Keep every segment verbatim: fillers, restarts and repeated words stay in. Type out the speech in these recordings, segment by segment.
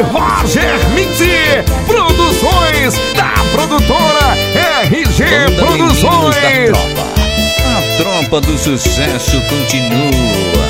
Roger Mix Produções, da produtora R G Banda Produções. Da tropa. A tropa do sucesso continua.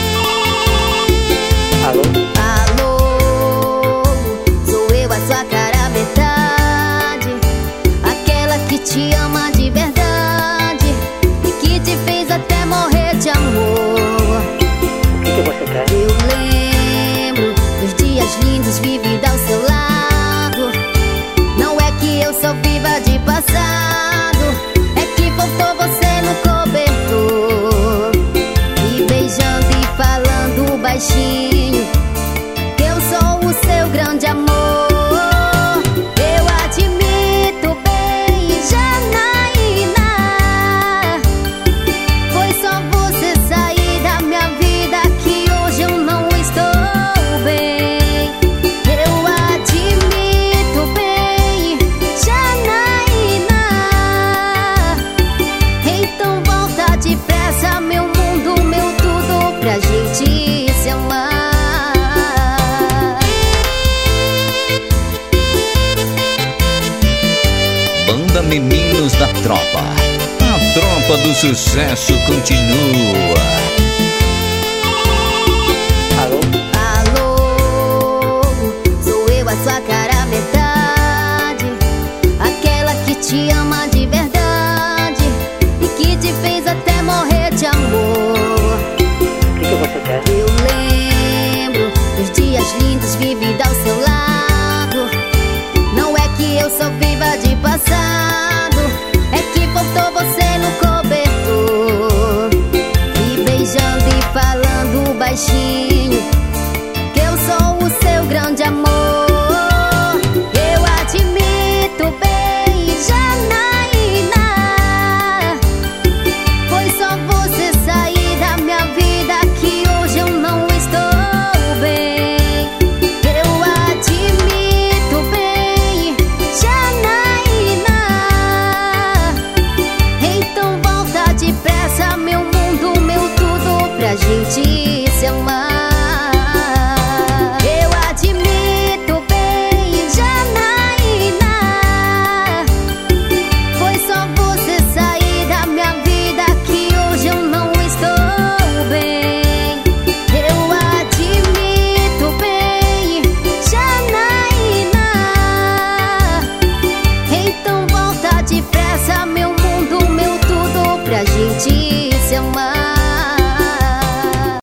Alô? Alô, sou eu, a sua cara metade, aquela que te ama de verdade e que te fez até morrer de amor. O que, que você quer? Eu lembro dos dias lindos vividos ao seu lado. Não é que eu só viva de passado, é que faltou você no cobertor, me beijando e falando baixinho que eu sou o seu grande amor. Eu admito bem, Janaína, foi só você sair da minha vida que hoje eu não estou bem. Eu admito bem, Janaína, então volta depressa, meu mundo, meu tudo, pra gente se amar. Banda Meninos da Tropa. A tropa do sucesso continua. Alô? Alô, sou eu, a sua cara metade, aquela que te ama de verdade e que te fez até morrer de amor. O que, que você quer? Eu lembro dos dias lindos vividos ao seu lado. Não é que eu só viva de passado, é que faltou você no cobertor, me beijando e falando baixinho